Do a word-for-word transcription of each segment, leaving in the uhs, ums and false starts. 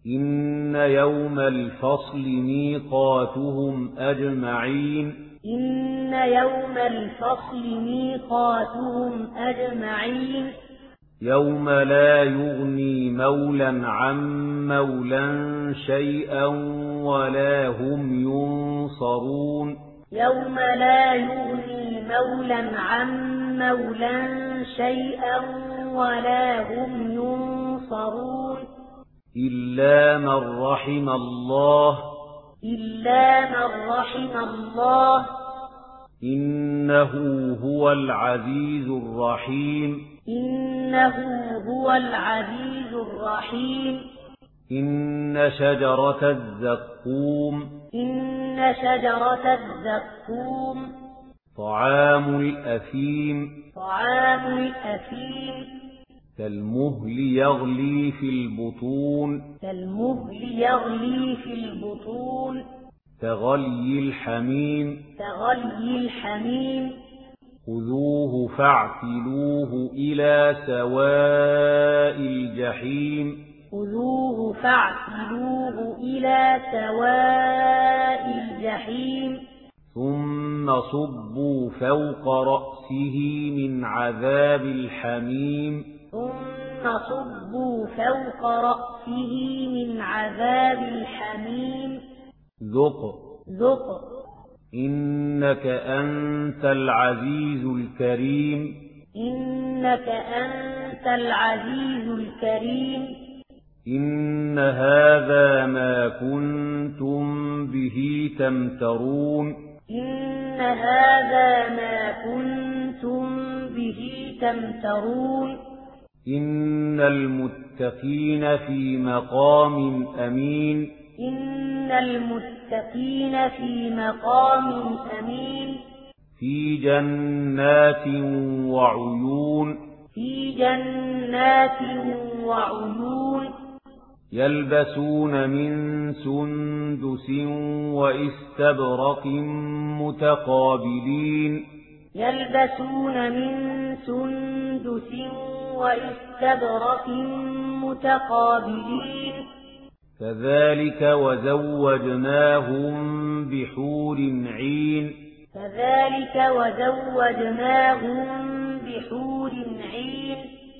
إن يوم الفصل ميقاتهم أجمعين إن يوم الفصل ميقاتهم أجمعين يوم لا يغني مولا عن مولا شيئا ولا هم ينصرون يوم لا يغني مولا عن مولا شيئا ولا هم ينصرون إلا من رحم الله إلا من رحم الله إنه هو العزيز الرحيم إنه هو العزيز الرحيم إن شجرة الزقوم إن شجرة الزقوم طعام الأثيم طعام الأثيم كالمهل يغلي في البطون كالمهل يغلي في البطون كغلي الحميم كغلي الحميم خذوه فاعتلوه إلى سواء الجحيم خذوه فاعتلوه إلى سواء الجحيم ثم صبوا فوق رأسه من عذاب الحميم ثم صبوا فوق رأسه من عذاب الحميم ذق ذق إنك أنت العزيز الكريم إنك أنت العزيز الكريم إن هذا ما كنتم به تمترون إن هذا ما كنتم به تمترون إن المتقين في مقام أمين إن المتقين في مقام أمين في جنات وعيون في جنات وعيون يلبسون من سندس وإستبرق متقابلين يلبسون من سندس وإستبرق متقابلين كذلك وزوجناهم بحور عين كذلك وزوجناهم بحور عين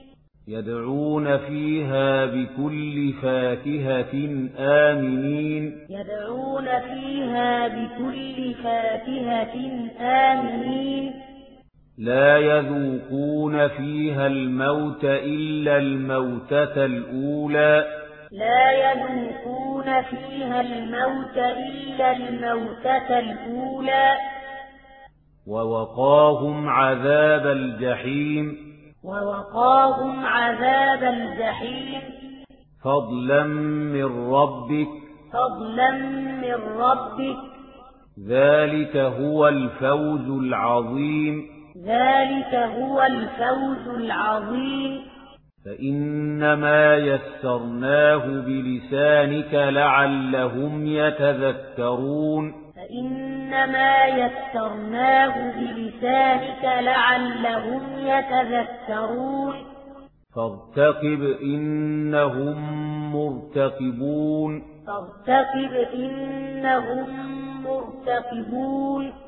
يدعون فيها بكل فاكهة آمنين يدعون فيها بكل فاكهة آمنين لا يذوقون فيها الموت إلا الموتة الأولى لا يذوقون فيها الموت إلا الموتة الأولى ووقاهم عذاب الجحيم ووقاهم عذاب الجحيم فضلا من ربك فضلا من ربك ذلك هو الفوز العظيم ذلك هو الفوز العظيم فإنما يسرناه بلسانك لعلهم يتذكرون فإنما يسرناه بلسانك لعلهم يتذكرون فارتقب إنهم مرتقبون فارتقب إنهم مرتقبون